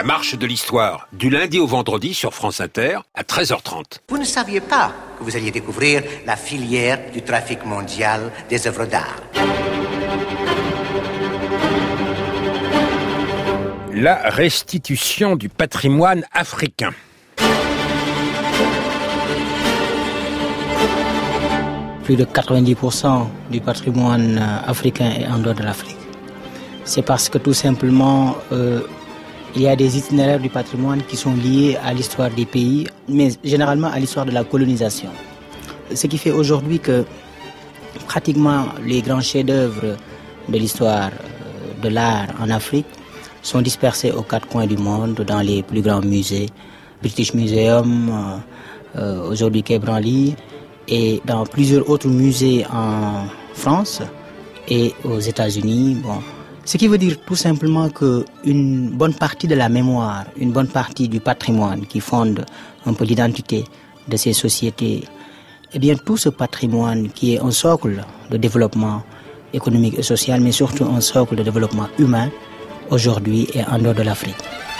marche de l'histoire, du lundi au vendredi sur France Inter, à 13h30. Vous ne saviez pas que vous alliez découvrir la filière du trafic mondial des œuvres d'art. La restitution du patrimoine africain. Plus de 90% du patrimoine africain est en dehors de l'Afrique. C'est parce que tout simplement, il y a des itinéraires du patrimoine qui sont liés à l'histoire des pays, mais généralement à l'histoire de la colonisation. Ce qui fait aujourd'hui que pratiquement les grands chefs-d'œuvre de l'histoire de l'art en Afrique sont dispersés aux quatre coins du monde, dans les plus grands musées, British Museum, aujourd'hui Quai Branly, et dans plusieurs autres musées en France et aux États-Unis. Bon. Ce qui veut dire tout simplement qu'une bonne partie de la mémoire, une bonne partie du patrimoine qui fonde un peu l'identité de ces sociétés, eh bien tout ce patrimoine qui est un socle de développement économique et social, mais surtout un socle de développement humain, aujourd'hui est en dehors de l'Afrique.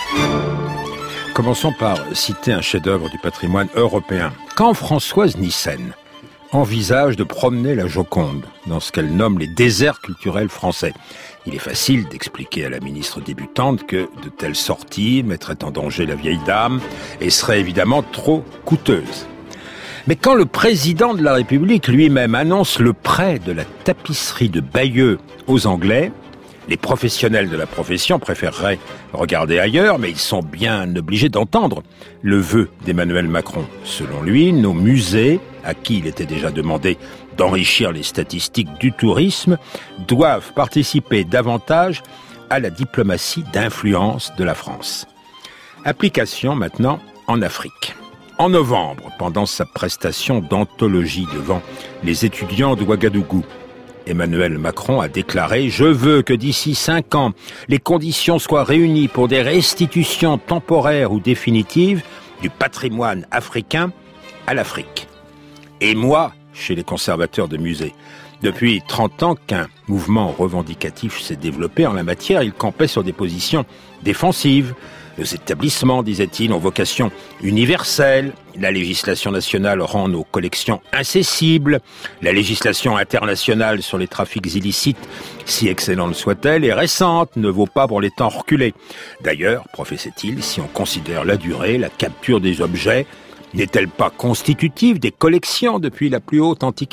Commençons par citer un chef-d'œuvre du patrimoine européen. Quand Françoise Nyssen envisage de promener la Joconde dans ce qu'elle nomme les déserts culturels français, il est facile d'expliquer à la ministre débutante que de telles sorties mettraient en danger la vieille dame et seraient évidemment trop coûteuses. Mais quand le président de la République lui-même annonce le prêt de la tapisserie de Bayeux aux Anglais, les professionnels de la profession préféreraient regarder ailleurs, mais ils sont bien obligés d'entendre le vœu d'Emmanuel Macron. Selon lui, nos musées, à qui il était déjà demandé d'enrichir les statistiques du tourisme, doivent participer davantage à la diplomatie d'influence de la France. Application maintenant en Afrique. En novembre, pendant sa prestation d'anthologie devant les étudiants de Ouagadougou, Emmanuel Macron a déclaré « Je veux que d'ici 5 ans, les conditions soient réunies pour des restitutions temporaires ou définitives du patrimoine africain à l'Afrique. » Et moi, chez les conservateurs de musées, depuis 30 ans qu'un mouvement revendicatif s'est développé en la matière, il campait sur des positions défensives. Nos établissements, disait-il, ont vocation universelle. La législation nationale rend nos collections incessibles. La législation internationale sur les trafics illicites, si excellente soit-elle, est récente, ne vaut pas pour les temps reculés. D'ailleurs, professait-il, si on considère la durée, la capture des objets n'est-elle pas constitutive des collections depuis la plus haute antiquité ?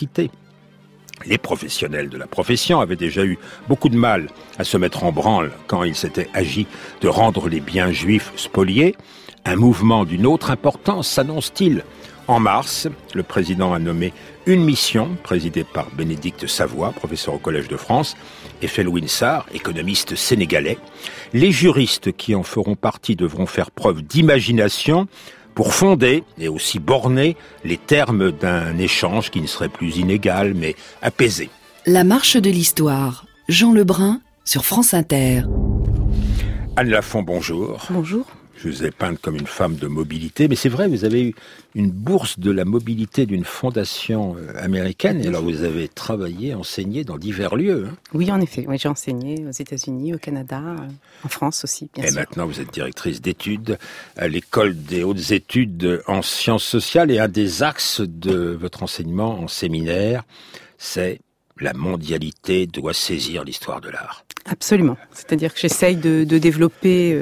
Les professionnels de la profession avaient déjà eu beaucoup de mal à se mettre en branle quand il s'était agi de rendre les biens juifs spoliés. Un mouvement d'une autre importance s'annonce-t-il ? En mars, le président a nommé une mission présidée par Bénédicte Savoy, professeur au Collège de France, et Felwine Sarr, économiste sénégalais. Les juristes qui en feront partie devront faire preuve d'imagination pour fonder et aussi borner les termes d'un échange qui ne serait plus inégal, mais apaisé. La marche de l'histoire. Jean Lebrun sur France Inter. Anne Lafont, bonjour. Bonjour. Je vous ai peinte comme une femme de mobilité, mais c'est vrai, vous avez eu une bourse de la mobilité d'une fondation américaine, et alors vous avez travaillé, enseigné dans divers lieux. Hein. Oui, en effet. Oui, j'ai enseigné aux États-Unis, au Canada, en France aussi, bien sûr. Et maintenant, vous êtes directrice d'études à l'École des hautes études en sciences sociales, et un des axes de votre enseignement en séminaire, c'est la mondialité doit saisir l'histoire de l'art. Absolument. C'est-à-dire que j'essaye de développer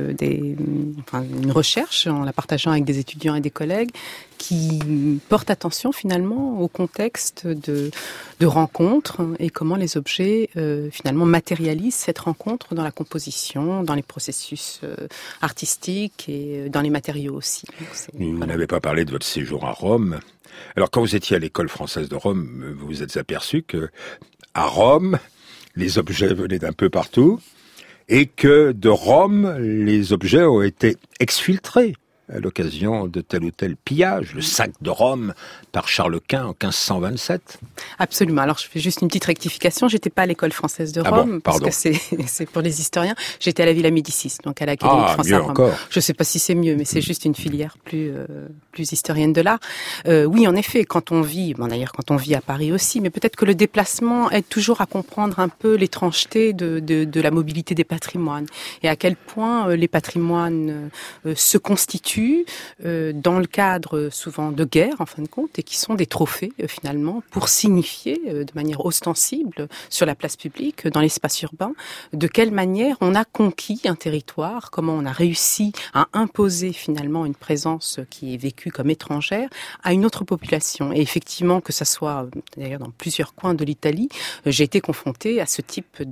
une recherche en la partageant avec des étudiants et des collègues qui portent attention finalement au contexte de rencontres et comment les objets finalement matérialisent cette rencontre dans la composition, dans les processus artistiques et dans les matériaux aussi. Vous n'avez pas parlé de votre séjour à Rome. Alors quand vous étiez à l'école française de Rome, vous vous êtes aperçu que à Rome, les objets venaient d'un peu partout, et que de Rome, les objets ont été exfiltrés à l'occasion de tel ou tel pillage, le sac de Rome par Charles Quint en 1527. Absolument. Alors je fais juste une petite rectification. J'étais pas à l'école française de Rome, parce que c'est pour les historiens. J'étais à la Villa Médicis, donc à l'Académie de France à Rome. Encore. Je sais pas si c'est mieux, mais c'est juste une filière plus historienne de l'art. Oui, en effet, quand on vit, d'ailleurs quand on vit à Paris aussi, mais peut-être que le déplacement aide toujours à comprendre un peu l'étrangeté de la mobilité des patrimoines et à quel point les patrimoines se constituent dans le cadre souvent de guerre en fin de compte et qui sont des trophées finalement pour signifier de manière ostensible sur la place publique, dans l'espace urbain, de quelle manière on a conquis un territoire, comment on a réussi à imposer finalement une présence qui est vécue comme étrangère à une autre population. Et effectivement, que ça soit d'ailleurs dans plusieurs coins de l'Italie, j'ai été confrontée à ce type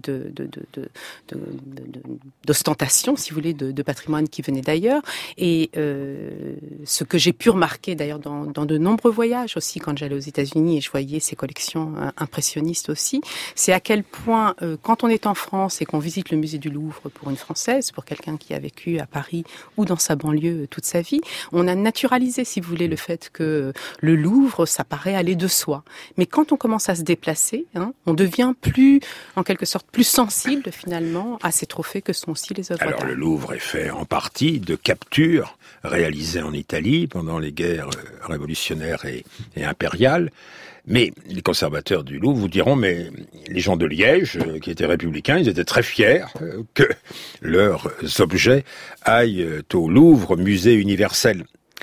d'ostentation, si vous voulez, de patrimoine qui venait d'ailleurs. Et ce que j'ai pu remarquer d'ailleurs dans de nombreux voyages aussi, quand j'allais aux États-Unis et je voyais ces collections impressionnistes aussi, c'est à quel point, quand on est en France et qu'on visite le musée du Louvre pour une Française, pour quelqu'un qui a vécu à Paris ou dans sa banlieue toute sa vie, on a naturalisé, si vous voulez, le fait que le Louvre, ça paraît aller de soi. Mais quand on commence à se déplacer, on devient plus, en quelque sorte, plus sensible finalement à ces trophées que sont aussi les œuvres d'art. Alors le Louvre est fait en partie de captures réalisées en Italie pendant les guerres révolutionnaires et impériales. Mais les conservateurs du Louvre vous diront, mais les gens de Liège, qui étaient républicains, ils étaient très fiers que leurs objets aillent au Louvre, musée universel.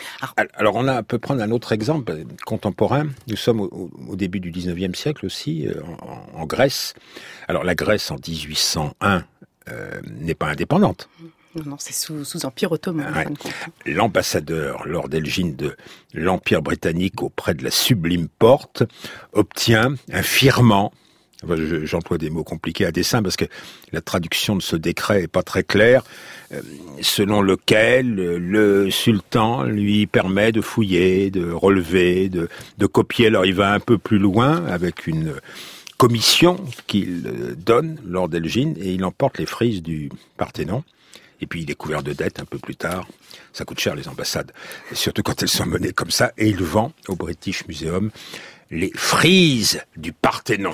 Alors on peut prendre un autre exemple contemporain. Nous sommes au début du 19e siècle aussi, en Grèce. Alors la Grèce en 1801 n'est pas indépendante. Non, c'est sous Empire ottoman. Ouais. L'ambassadeur Lord Elgin de l'Empire britannique auprès de la Sublime Porte obtient un firmament. J'emploie des mots compliqués à dessein parce que la traduction de ce décret est pas très claire, selon lequel le sultan lui permet de fouiller, de relever, de copier. Alors il va un peu plus loin avec une commission qu'il donne, Lord Elgin, et il emporte les frises du Parthénon. Et puis il est couvert de dettes un peu plus tard. Ça coûte cher les ambassades, surtout quand elles sont menées comme ça. Et il vend au British Museum les frises du Parthénon.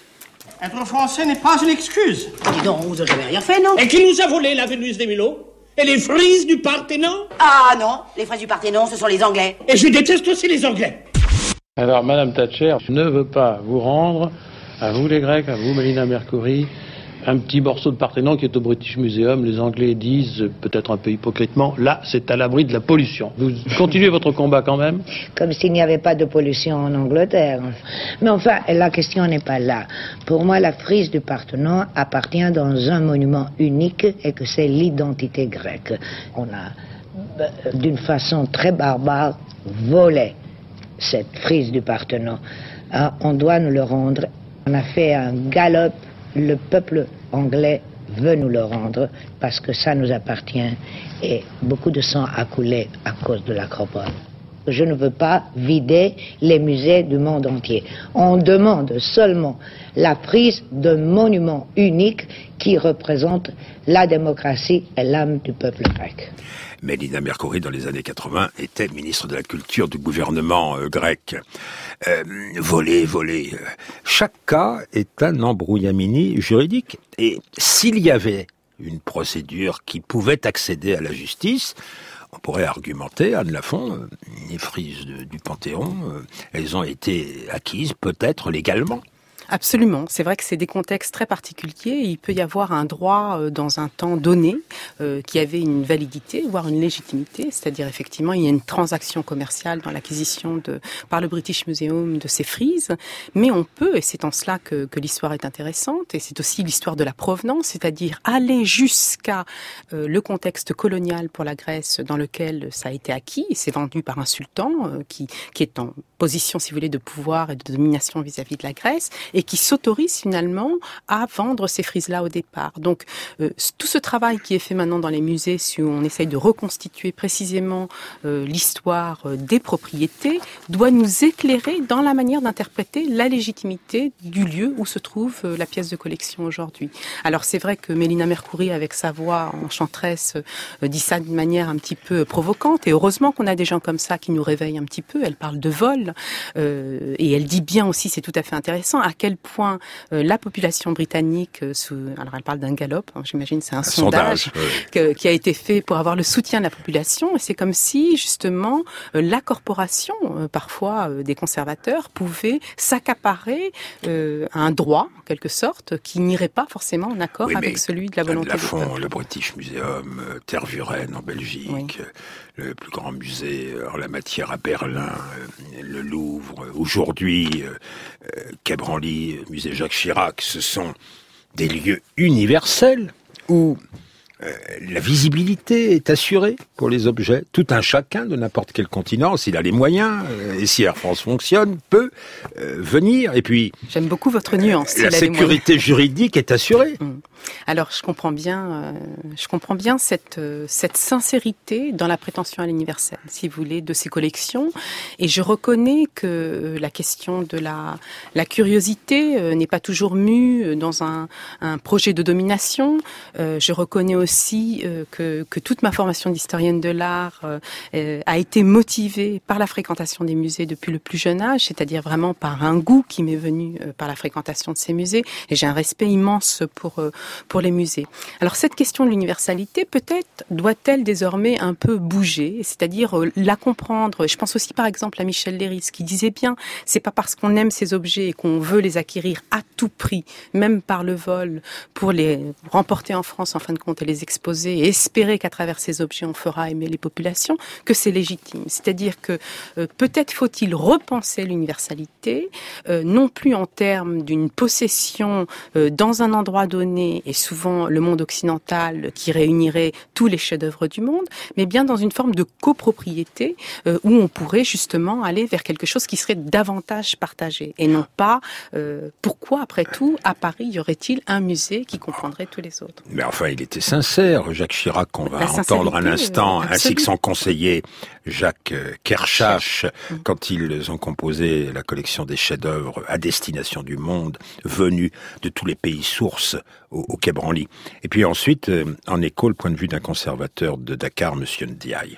Être français n'est pas une excuse. Dis donc, vous n'avez jamais rien fait, non? Et qui nous a volé la Vénus des Milo? Et les frises du Parthénon? Ah non, les frises du Parthénon, ce sont les Anglais. Et je déteste aussi les Anglais. Alors, Madame Thatcher ne veut pas vous rendre, à vous les Grecs, à vous Mélina Mercouri, un petit morceau de Parthénon qui est au British Museum. Les Anglais disent, peut-être un peu hypocritement, là, c'est à l'abri de la pollution. Vous continuez votre combat quand même? Comme s'il n'y avait pas de pollution en Angleterre. Mais enfin, la question n'est pas là. Pour moi, la frise du Parthénon appartient dans un monument unique et que c'est l'identité grecque. On a, d'une façon très barbare, volé cette frise du Parthénon. On doit nous le rendre. On a fait un galop. Le peuple anglais veut nous le rendre parce que ça nous appartient et beaucoup de sang a coulé à cause de l'Acropole. Je ne veux pas vider les musées du monde entier. On demande seulement la prise d'un monument unique qui représente la démocratie et l'âme du peuple grec. Mélina Mercouri, dans les années 80, était ministre de la Culture du gouvernement grec. Voler. Chaque cas est un embrouillamini juridique. Et s'il y avait une procédure qui pouvait accéder à la justice, on pourrait argumenter, Anne Lafont, les frises du Panthéon, elles ont été acquises peut-être légalement. Absolument. C'est vrai que c'est des contextes très particuliers. Il peut y avoir un droit dans un temps donné qui avait une validité, voire une légitimité. C'est-à-dire, effectivement, il y a une transaction commerciale dans l'acquisition par le British Museum de ces frises. Mais on peut, et c'est en cela que l'histoire est intéressante, et c'est aussi l'histoire de la provenance, c'est-à-dire aller jusqu'à le contexte colonial pour la Grèce dans lequel ça a été acquis. Et c'est vendu par un sultan qui est en position, si vous voulez, de pouvoir et de domination vis-à-vis de la Grèce. et qui s'autorisent finalement à vendre ces frises-là au départ. Donc tout ce travail qui est fait maintenant dans les musées, si on essaye de reconstituer précisément l'histoire des propriétés, doit nous éclairer dans la manière d'interpréter la légitimité du lieu où se trouve la pièce de collection aujourd'hui. Alors c'est vrai que Mélina Mercouri, avec sa voix enchanteresse, dit ça d'une manière un petit peu provocante, et heureusement qu'on a des gens comme ça qui nous réveillent un petit peu. Elle parle de vol, et elle dit bien aussi, c'est tout à fait intéressant, à quel point la population britannique, alors elle parle d'un Gallup, j'imagine c'est un sondage qui a été fait pour avoir le soutien de la population, et c'est comme si justement la corporation, parfois des conservateurs, pouvait s'accaparer un droit, en quelque sorte, qui n'irait pas forcément en accord avec celui de la volonté du peuple. Le British Museum, Tervuren en Belgique, le plus grand musée en la matière à Berlin, le Louvre, aujourd'hui Quai Branly, musée Jacques Chirac, ce sont des lieux universels où la visibilité est assurée pour les objets. Tout un chacun de n'importe quel continent, s'il a les moyens, et si Air France fonctionne, peut venir. Et puis, j'aime beaucoup votre nuance. La sécurité juridique est assurée. Alors, je comprends bien cette sincérité dans la prétention à l'universel, si vous voulez, de ces collections. Et je reconnais que la question de la curiosité n'est pas toujours mue dans un projet de domination. Je reconnais aussi que toute ma formation d'historienne de l'art a été motivée par la fréquentation des musées depuis le plus jeune âge, c'est-à-dire vraiment par un goût qui m'est venu par la fréquentation de ces musées. Et j'ai un respect immense pour les musées. Alors cette question de l'universalité, peut-être doit-elle désormais un peu bouger, c'est-à-dire la comprendre. Je pense aussi par exemple à Michel Léris qui disait bien, c'est pas parce qu'on aime ces objets et qu'on veut les acquérir à tout prix, même par le vol, pour les remporter en France en fin de compte et les exposer et espérer qu'à travers ces objets on fera aimer les populations, que c'est légitime. C'est-à-dire que peut-être faut-il repenser l'universalité, non plus en termes d'une possession dans un endroit donné, et souvent le monde occidental qui réunirait tous les chefs-d'œuvre du monde, mais bien dans une forme de copropriété où on pourrait justement aller vers quelque chose qui serait davantage partagé. Et non pas, pourquoi après tout, à Paris, y aurait-il un musée qui comprendrait tous les autres? Mais enfin, il était sincère, Jacques Chirac, qu'on va entendre un instant, ainsi que son conseiller Jacques Kershach, quand ils ont composé la collection des chefs-d'œuvre à destination du monde, venus de tous les pays sources au Quai Branly. Et puis ensuite, en écho, le point de vue d'un conservateur de Dakar, Monsieur Ndiaye.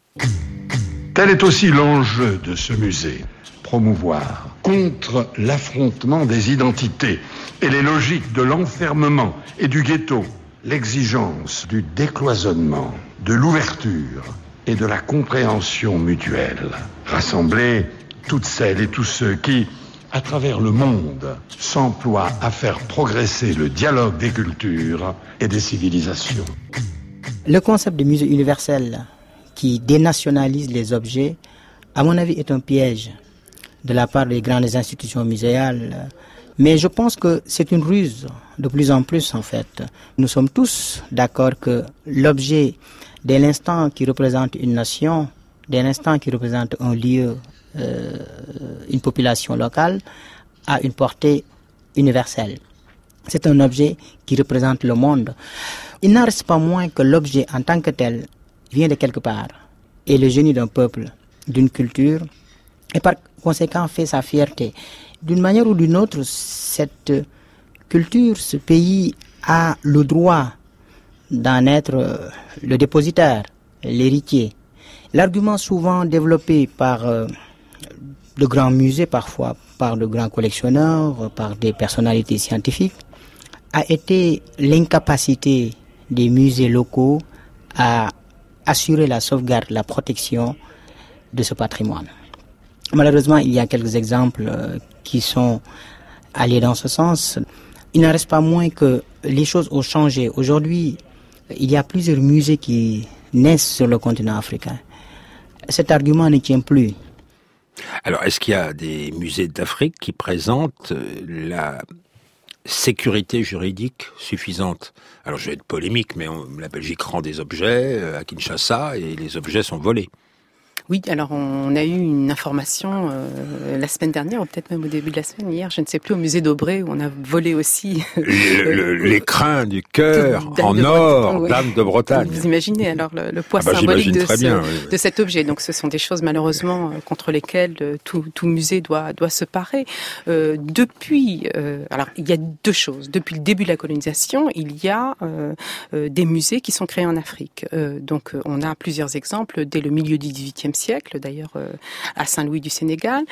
Tel est aussi l'enjeu de ce musée. Promouvoir contre l'affrontement des identités et les logiques de l'enfermement et du ghetto, l'exigence du décloisonnement, de l'ouverture et de la compréhension mutuelle. Rassembler toutes celles et tous ceux qui, à travers le monde, s'emploient à faire progresser le dialogue des cultures et des civilisations. Le concept de musée universel qui dénationalise les objets, à mon avis, est un piège de la part des grandes institutions muséales. Mais je pense que c'est une ruse de plus en plus, en fait. Nous sommes tous d'accord que l'objet, dès l'instant qui représente une nation, dès l'instant qui représente un lieu, une population locale, a une portée universelle. C'est un objet qui représente le monde. Il n'en reste pas moins que l'objet en tant que tel vient de quelque part, est le génie d'un peuple, d'une culture, et par conséquent fait sa fierté. D'une manière ou d'une autre, cette culture, ce pays a le droit d'en être le dépositaire, l'héritier. L'argument souvent développé par de grands musées, parfois par de grands collectionneurs, par des personnalités scientifiques, a été l'incapacité des musées locaux à assurer la sauvegarde, la protection de ce patrimoine. Malheureusement, il y a quelques exemples qui sont allés dans ce sens. Il n'en reste pas moins que les choses ont changé. Aujourd'hui, il y a plusieurs musées qui naissent sur le continent africain. Cet argument ne tient plus. Alors, est-ce qu'il y a des musées d'Afrique qui présentent la sécurité juridique suffisante? Alors, je vais être polémique, mais la Belgique rend des objets à Kinshasa et les objets sont volés. Oui, alors on a eu une information la semaine dernière, ou peut-être même au début de la semaine, hier, je ne sais plus, au musée d'Aubray, où on a volé aussi... L'écrin du cœur en or, Dame de Bretagne. Vous imaginez alors le poids symbolique de cet objet. Donc ce sont des choses malheureusement contre lesquelles tout musée doit se parer. Alors il y a deux choses. Depuis le début de la colonisation, il y a des musées qui sont créés en Afrique. Donc on a plusieurs exemples dès le milieu du XVIIIe siècle, d'ailleurs à Saint-Louis du Sénégal.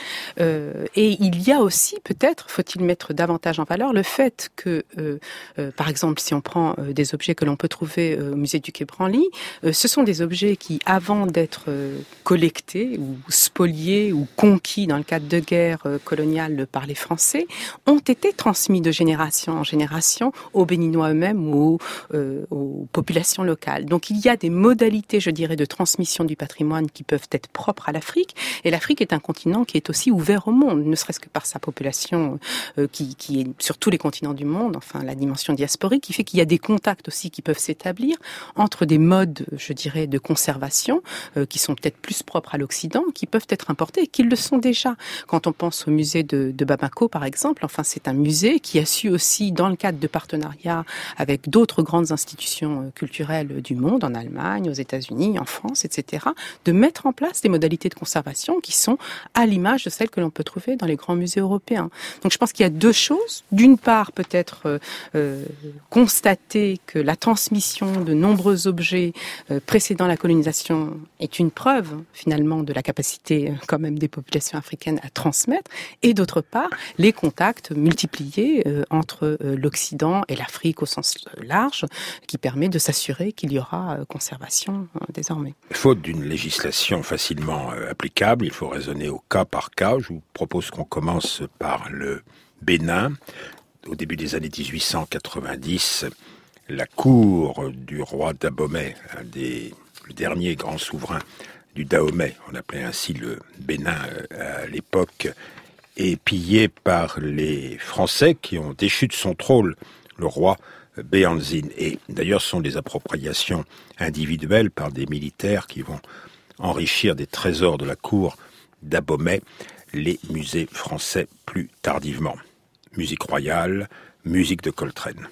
Et il y a aussi, peut-être, faut-il mettre davantage en valeur, le fait que, par exemple, si on prend des objets que l'on peut trouver au musée du Quai Branly, ce sont des objets qui, avant d'être collectés ou spoliés ou conquis dans le cadre de guerres coloniales par les Français, ont été transmis de génération en génération aux Béninois eux-mêmes ou aux populations locales. Donc il y a des modalités, je dirais, de transmission du patrimoine qui peuvent être propres à l'Afrique. Et l'Afrique est un continent qui est aussi ouvert au monde, ne serait-ce que par sa population qui est sur tous les continents du monde, enfin la dimension diasporique, qui fait qu'il y a des contacts aussi qui peuvent s'établir entre des modes, je dirais, de conservation qui sont peut-être plus propres à l'Occident, qui peuvent être importés et qui le sont déjà. Quand on pense au musée de Bamako, par exemple, enfin c'est un musée qui a su aussi, dans le cadre de partenariats avec d'autres grandes institutions culturelles du monde, en Allemagne, aux États-Unis, en France, etc., de mettre en place des modalités de conservation qui sont à l'image de celles que l'on peut trouver dans les grands musées européens. Donc je pense qu'il y a deux choses. D'une part, peut-être constater que la transmission de nombreux objets précédant la colonisation est une preuve, finalement, de la capacité quand même des populations africaines à transmettre. Et d'autre part, les contacts multipliés entre l'Occident et l'Afrique au sens large, qui permet de s'assurer qu'il y aura conservation désormais. Faute d'une législation facilement applicable, il faut raisonner au cas par cas. Je vous propose qu'on commence par le Bénin. Au début des années 1890, la cour du roi d'Abomey, le dernier grand souverain du Dahomey, on appelait ainsi le Bénin à l'époque, est pillée par les Français qui ont déchu de son trône le roi Béhanzine. Et d'ailleurs, ce sont des appropriations individuelles par des militaires qui vont enrichir des trésors de la cour d'Abomey les musées français plus tardivement. Musique royale, musique de Coltrane.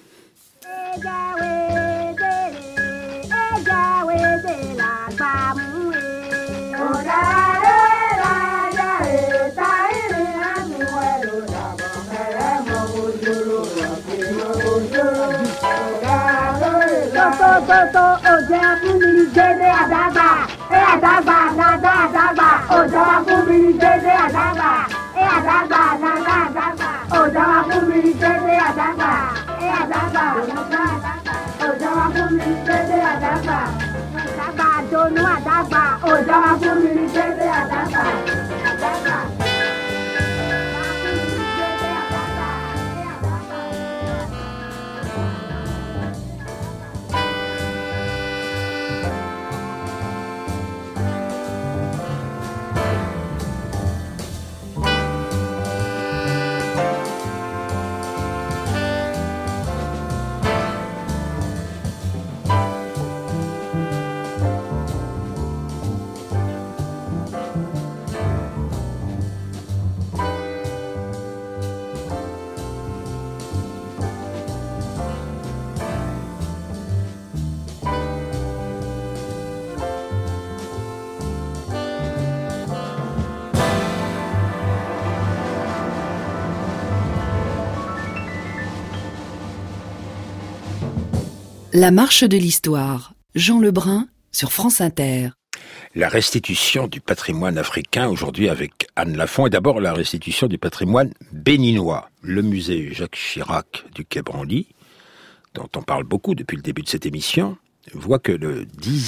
La marche de l'histoire, Jean Lebrun sur France Inter. La restitution du patrimoine africain aujourd'hui avec Anne Lafont et d'abord la restitution du patrimoine béninois. Le musée Jacques Chirac du Quai Branly, dont on parle beaucoup depuis le début de cette émission, voit que le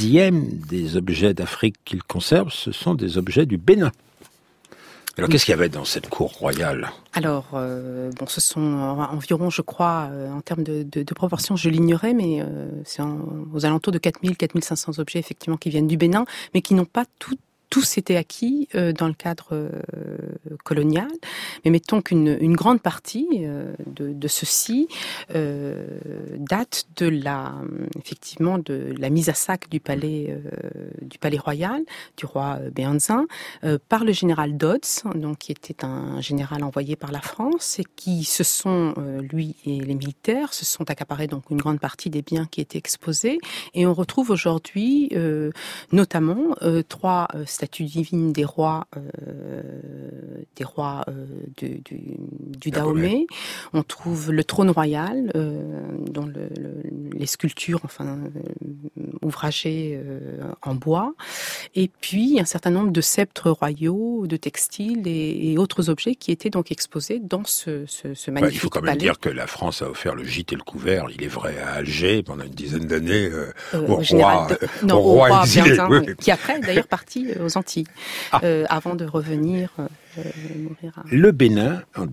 10e des objets d'Afrique qu'il conserve, ce sont des objets du Bénin. Alors, qu'est-ce qu'il y avait dans cette cour royale ? Alors, ce sont environ, je crois, en termes de proportions, je l'ignorais, mais c'est aux alentours de 4000, 4500 objets, effectivement, qui viennent du Bénin, mais qui n'ont pas tout s'était acquis dans le cadre colonial, mais mettons qu'une grande partie de ceci date effectivement de la mise à sac du palais royal du roi Béhanzin par le général Dodds, donc qui était un général envoyé par la France et qui lui et les militaires se sont accaparés donc une grande partie des biens qui étaient exposés, et on retrouve aujourd'hui notamment 3 statues divines des rois du Dahomey. On trouve le trône royal dont les sculptures ouvragées en bois, et puis un certain nombre de sceptres royaux, de textiles et autres objets qui étaient donc exposés dans ce magnifique palais. Il faut quand même dire que la France a offert le gîte et le couvert, il est vrai, à Alger pendant une dizaine d'années au roi exilé. Qui après d'ailleurs parti aux Antilles avant de revenir mourir à... Le Bénin, en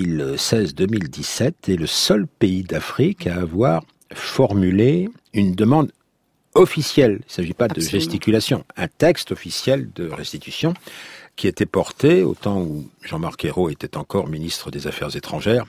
2016-2017, est le seul pays d'Afrique à avoir formulé une demande officielle. Il ne s'agit pas de gesticulation. Un texte officiel de restitution qui était porté, au temps où Jean-Marc Ayrault était encore ministre des Affaires étrangères,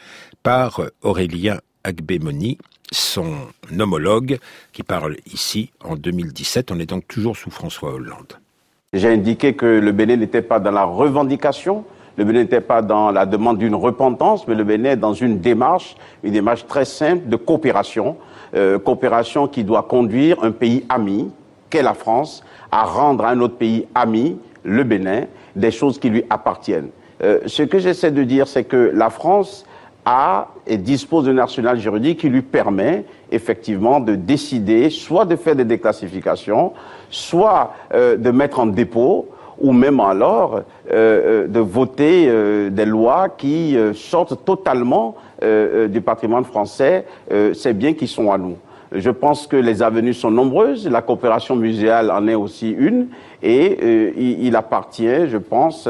par Aurélien Agbemoni, son homologue, qui parle ici en 2017. On est donc toujours sous François Hollande. J'ai indiqué que le Bénin n'était pas dans la revendication, le Bénin n'était pas dans la demande d'une repentance, mais le Bénin est dans une démarche très simple de coopération, coopération qui doit conduire un pays ami, qu'est la France, à rendre à un autre pays ami, le Bénin, des choses qui lui appartiennent. Ce que j'essaie de dire, c'est que la France a et dispose d'un arsenal juridique qui lui permet effectivement de décider soit de faire des déclassifications, soit de mettre en dépôt, ou même alors de voter des lois qui sortent totalement du patrimoine français, ces biens qui sont à nous. Je pense que les avenues sont nombreuses, la coopération muséale en est aussi une, et il appartient, je pense,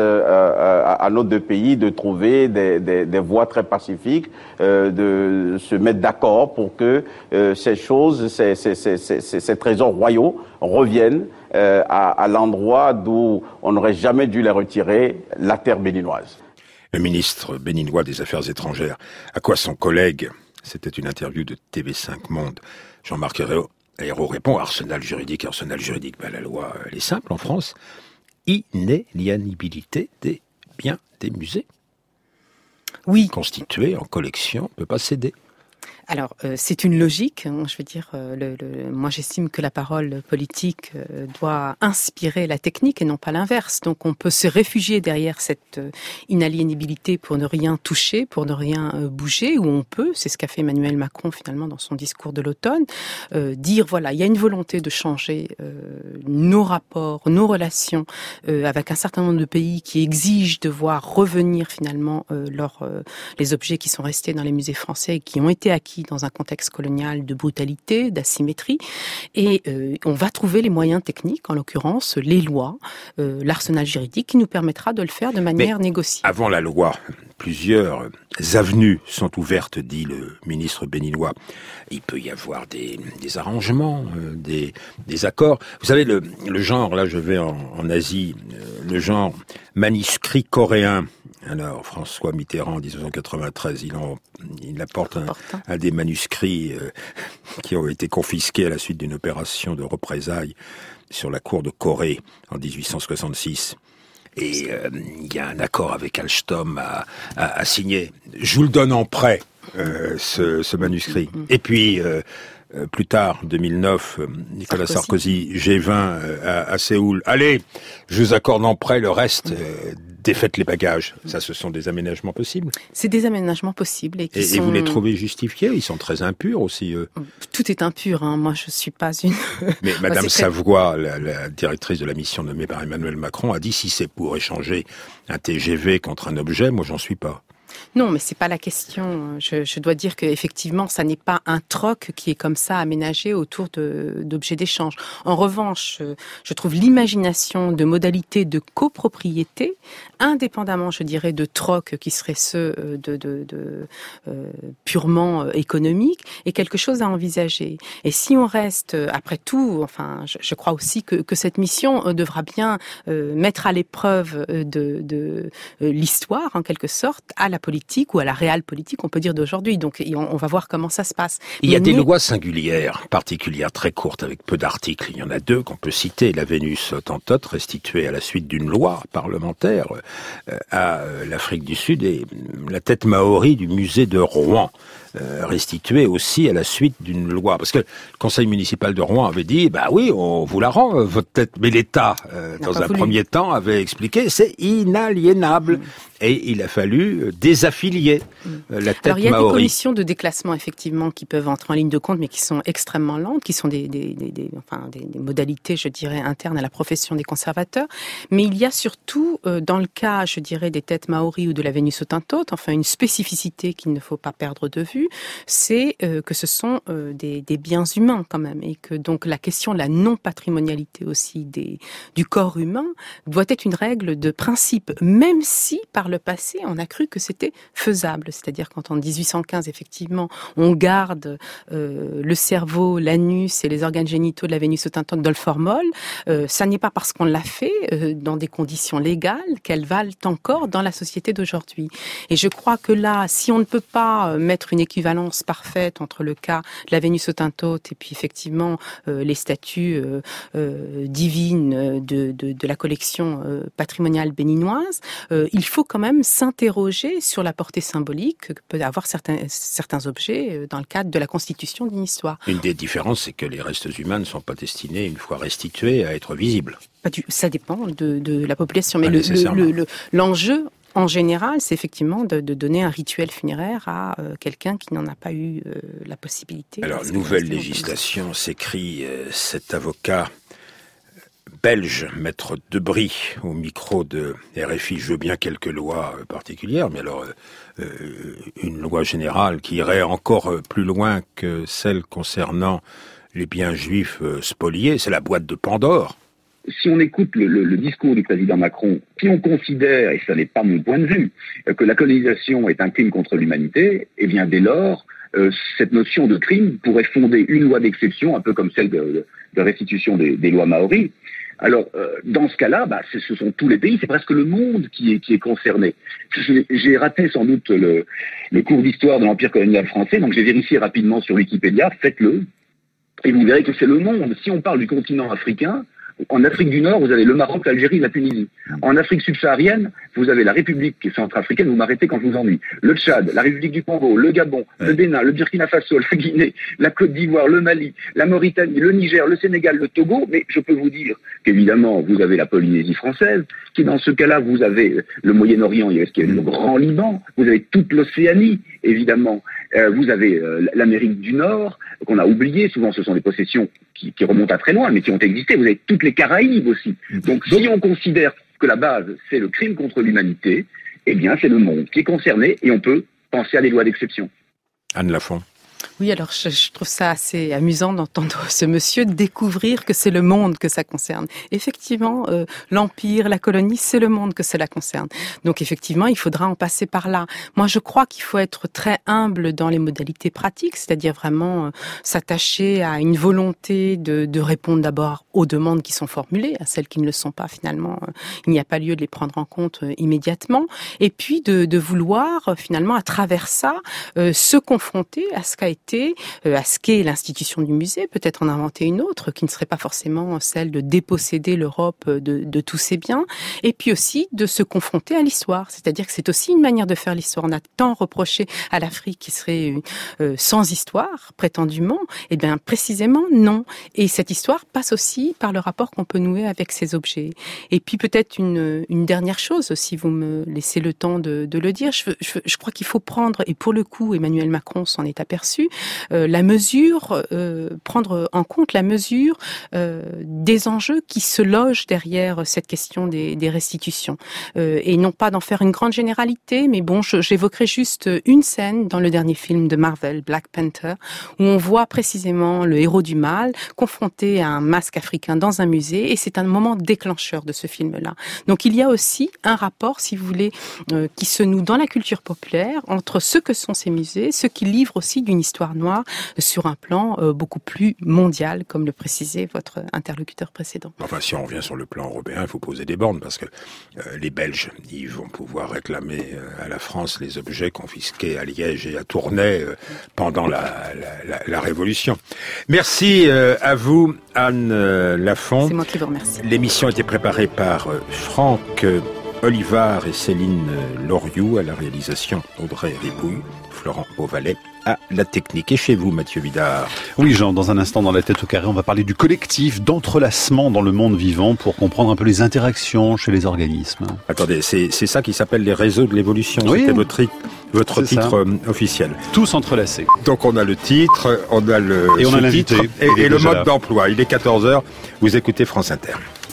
à nos deux pays de trouver des voies très pacifiques, de se mettre d'accord pour que ces choses, ces trésors royaux reviennent à l'endroit d'où on n'aurait jamais dû les retirer, la terre béninoise. Le ministre béninois des Affaires étrangères, à quoi son collègue, c'était une interview de TV5 Monde, Jean-Marc Ayrault répond, arsenal juridique, la loi, elle est simple en France, inaliénabilité des biens des musées. Oui. Constitués en collection, on ne peut pas céder. Alors, c'est une logique. Je veux dire, moi j'estime que la parole politique doit inspirer la technique et non pas l'inverse. Donc, on peut se réfugier derrière cette inaliénabilité pour ne rien toucher, pour ne rien bouger, ou on peut, c'est ce qu'a fait Emmanuel Macron finalement dans son discours de l'automne, dire voilà, il y a une volonté de changer nos rapports, nos relations avec un certain nombre de pays qui exigent de voir revenir finalement les objets qui sont restés dans les musées français et qui ont été acquis dans un contexte colonial de brutalité, d'asymétrie, et on va trouver les moyens techniques, en l'occurrence les lois, l'arsenal juridique qui nous permettra de le faire de manière négociée. Avant la loi, plusieurs avenues sont ouvertes, dit le ministre béninois. Il peut y avoir des arrangements, des accords. Vous savez, le genre, là je vais en Asie, le genre manuscrit coréen. Alors, François Mitterrand, en 1993, il apporte un des manuscrits qui ont été confisqués à la suite d'une opération de représailles sur la cour de Corée en 1866. Et il y a un accord avec Alstom à signer. Je vous le donne en prêt, ce manuscrit. Et puis... plus tard, 2009, Nicolas Sarkozy, G20 à Séoul. Allez, je vous accorde en prêt le reste, défaites les bagages. Ça, ce sont des aménagements possibles. C'est des aménagements possibles. Et vous les trouvez justifiés? Ils sont très impurs aussi, eux. Tout est impur, hein. Moi, je suis pas une... Mais Madame Savoie, la directrice de la mission nommée par Emmanuel Macron, a dit si c'est pour échanger un TGV contre un objet, moi, j'en suis pas. Non, mais c'est pas la question. Je dois dire qu'effectivement, ça n'est pas un troc qui est comme ça aménagé autour d'objets d'échange. En revanche, je trouve l'imagination de modalités de copropriété, indépendamment, je dirais, de troc qui seraient ceux purement économiques, est quelque chose à envisager. Et si on reste, après tout, enfin, je crois aussi que cette mission devra bien mettre à l'épreuve de l'histoire, en quelque sorte, à la politique ou à la réelle politique, on peut dire, d'aujourd'hui. Donc, on va voir comment ça se passe. Il y a des lois singulières, particulières, très courtes, avec peu d'articles. Il y en a deux qu'on peut citer. La Vénus Hottentote, restituée à la suite d'une loi parlementaire à l'Afrique du Sud, et la tête maori du musée de Rouen, restituée aussi à la suite d'une loi. Parce que le conseil municipal de Rouen avait dit, bah oui, on vous la rend, votre tête. Mais l'État, dans un premier temps, avait expliqué, c'est inaliénable. Et il a fallu désaffilier la tête maori. Alors, il y a des commissions de déclassement, effectivement, qui peuvent entrer en ligne de compte, mais qui sont extrêmement lentes, qui sont des modalités, je dirais, internes à la profession des conservateurs. Mais il y a surtout, dans le cas, je dirais, des têtes maoris ou de la Vénus Hottentote, enfin, une spécificité qu'il ne faut pas perdre de vue, c'est que ce sont des biens humains, quand même, et que donc la question de la non-patrimonialité aussi du corps humain doit être une règle de principe, même si, par le passé, on a cru que c'était faisable. C'est-à-dire quand en 1815, effectivement, on garde le cerveau, l'anus et les organes génitaux de la Vénus Hottentote dans le formol, ça n'est pas parce qu'on l'a fait dans des conditions légales qu'elles valent encore dans la société d'aujourd'hui. Et je crois que là, si on ne peut pas mettre une équivalence parfaite entre le cas de la Vénus Hottentote et puis effectivement les statues divines de la collection patrimoniale béninoise, il faut quand même s'interroger sur la portée symbolique que peut avoir certains objets dans le cadre de la constitution d'une histoire. Une des différences, c'est que les restes humains ne sont pas destinés, une fois restitués, à être visibles. Ça dépend de la population, mais l'enjeu, en général, c'est effectivement de donner un rituel funéraire à quelqu'un qui n'en a pas eu la possibilité. Alors, nouvelle législation, s'écrit cet avocat belge, Maître Debry, au micro de RFI. Je veux bien quelques lois particulières, mais alors une loi générale qui irait encore plus loin que celle concernant les biens juifs spoliés, c'est la boîte de Pandore. Si on écoute le discours du président Macron, si on considère, et ce n'est pas mon point de vue, que la colonisation est un crime contre l'humanité, eh bien dès lors, cette notion de crime pourrait fonder une loi d'exception, un peu comme celle de restitution des lois maoris. Alors, dans ce cas-là, ce sont tous les pays, c'est presque le monde qui est concerné. J'ai raté sans doute le cours d'histoire de l'Empire colonial français, donc j'ai vérifié rapidement sur Wikipédia, faites-le, et vous verrez que c'est le monde. Si on parle du continent africain, en Afrique du Nord, vous avez le Maroc, l'Algérie, la Tunisie. En Afrique subsaharienne, vous avez la République centrafricaine, vous m'arrêtez quand je vous ennuie. Le Tchad, la République du Congo, le Gabon, le Bénin, le Burkina Faso, la Guinée, la Côte d'Ivoire, le Mali, la Mauritanie, le Niger, le Sénégal, le Togo. Mais je peux vous dire qu'évidemment, vous avez la Polynésie française, qui dans ce cas-là, vous avez le Moyen-Orient, il y a le Grand Liban, vous avez toute l'Océanie, évidemment. Vous avez l'Amérique du Nord, qu'on a oublié, souvent ce sont des possessions qui remontent à très loin, mais qui ont existé. Vous avez toutes les Caraïbes aussi. Donc si on considère que la base, c'est le crime contre l'humanité, eh bien c'est le monde qui est concerné et on peut penser à des lois d'exception. Anne Lafont. Oui, alors je trouve ça assez amusant d'entendre ce monsieur découvrir que c'est le monde que ça concerne. Effectivement, l'Empire, la colonie, c'est le monde que cela concerne. Donc effectivement, il faudra en passer par là. Moi, je crois qu'il faut être très humble dans les modalités pratiques, c'est-à-dire vraiment s'attacher à une volonté de répondre d'abord aux demandes qui sont formulées, à celles qui ne le sont pas finalement. Il n'y a pas lieu de les prendre en compte immédiatement. Et puis de vouloir finalement, à travers ça, se confronter à ce qu'a été, à ce qu'est l'institution du musée, peut-être en inventer une autre, qui ne serait pas forcément celle de déposséder l'Europe de tous ses biens, et puis aussi de se confronter à l'histoire. C'est-à-dire que c'est aussi une manière de faire l'histoire. On a tant reproché à l'Afrique qui serait sans histoire, prétendument. Eh bien, précisément, non. Et cette histoire passe aussi par le rapport qu'on peut nouer avec ces objets. Et puis peut-être une dernière chose, si vous me laissez le temps de le dire, je crois qu'il faut prendre, et pour le coup, Emmanuel Macron s'en est aperçu, là-dessus, la mesure, prendre en compte la mesure des enjeux qui se logent derrière cette question des restitutions. Et non pas d'en faire une grande généralité, mais bon, j'évoquerai juste une scène dans le dernier film de Marvel, Black Panther, où on voit précisément le héros du mal confronté à un masque africain dans un musée, et c'est un moment déclencheur de ce film-là. Donc il y a aussi un rapport, si vous voulez, qui se noue dans la culture populaire entre ce que sont ces musées, ce qui livre aussi d'une histoire noire sur un plan beaucoup plus mondial, comme le précisait votre interlocuteur précédent. Enfin, si on revient sur le plan européen, il faut poser des bornes, parce que les Belges, ils vont pouvoir réclamer à la France les objets confisqués à Liège et à Tournai pendant la Révolution. Merci à vous, Anne Lafont. C'est moi qui vous remercie. L'émission a été préparée par Franck Olivard et Céline Loriou, à la réalisation Audrey Ribouille, Florent Beauvalet à la technique. Et chez vous, Mathieu Vidard? Oui, Jean, dans un instant, dans la tête au carré, on va parler du collectif, d'entrelacement dans le monde vivant pour comprendre un peu les interactions chez les organismes. Attendez, c'est ça qui s'appelle les réseaux de l'évolution. Oui, c'était votre titre officiel. Tous entrelacés. Donc on a le titre, on a le et on a l'invité et le mode d'emploi. Il est 14h, vous écoutez France Inter.